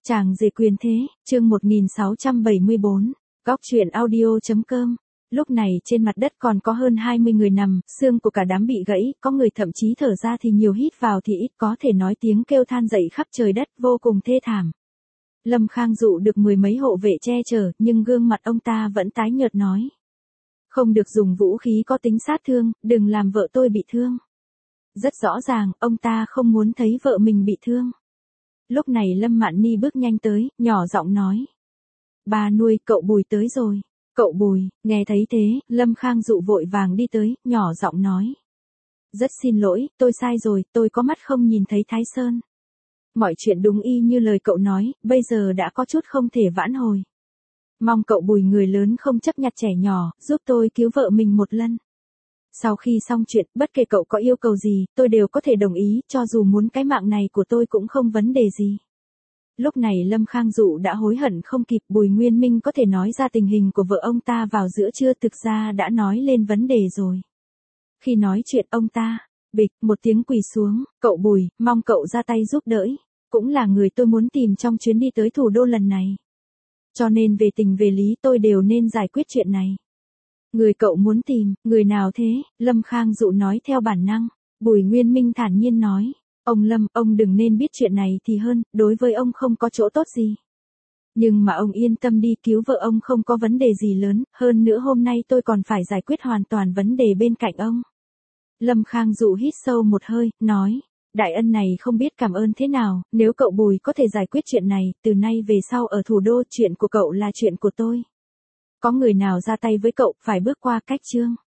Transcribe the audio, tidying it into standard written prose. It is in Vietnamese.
Chàng rể quyền thế, chương 1674, góc truyện audio.com. Lúc này trên mặt đất còn có hơn 20 người nằm, xương của cả đám bị gãy, có người thậm chí thở ra thì nhiều, hít vào thì ít, có thể nói tiếng kêu than dậy khắp trời đất, vô cùng thê thảm. Lâm Khang Dụ được mười mấy hộ vệ che chở, nhưng gương mặt ông ta vẫn tái nhợt nói. Không được dùng vũ khí có tính sát thương, đừng làm vợ tôi bị thương. Rất rõ ràng, ông ta không muốn thấy vợ mình bị thương. Lúc này Lâm Mạn Ni bước nhanh tới, nhỏ giọng nói. Bà nuôi, cậu Bùi tới rồi. Cậu Bùi, nghe thấy thế, Lâm Khang Dụ vội vàng đi tới, nhỏ giọng nói. Rất xin lỗi, tôi sai rồi, tôi có mắt không nhìn thấy Thái Sơn. Mọi chuyện đúng y như lời cậu nói, bây giờ đã có chút không thể vãn hồi. Mong cậu Bùi người lớn không chấp nhặt trẻ nhỏ, giúp tôi cứu vợ mình một lần. Sau khi xong chuyện, bất kể cậu có yêu cầu gì, tôi đều có thể đồng ý, cho dù muốn cái mạng này của tôi cũng không vấn đề gì. Lúc này Lâm Khang Dụ đã hối hận không kịp, Bùi Nguyên Minh có thể nói ra tình hình của vợ ông ta vào giữa trưa, thực ra đã nói lên vấn đề rồi. Khi nói chuyện ông ta, bịch, một tiếng quỳ xuống, cậu Bùi, mong cậu ra tay giúp đỡ, cũng là người tôi muốn tìm trong chuyến đi tới thủ đô lần này. Cho nên về tình về lý tôi đều nên giải quyết chuyện này. Người cậu muốn tìm, người nào thế? Lâm Khang Dụ nói theo bản năng. Bùi Nguyên Minh thản nhiên nói. Ông Lâm, ông đừng nên biết chuyện này thì hơn, đối với ông không có chỗ tốt gì. Nhưng mà ông yên tâm đi, cứu vợ ông không có vấn đề gì lớn, hơn nữa hôm nay tôi còn phải giải quyết hoàn toàn vấn đề bên cạnh ông. Lâm Khang Dụ hít sâu một hơi, nói. Đại ân này không biết cảm ơn thế nào, nếu cậu Bùi có thể giải quyết chuyện này, từ nay về sau ở thủ đô chuyện của cậu là chuyện của tôi. Có người nào ra tay với cậu, phải bước qua cách chương.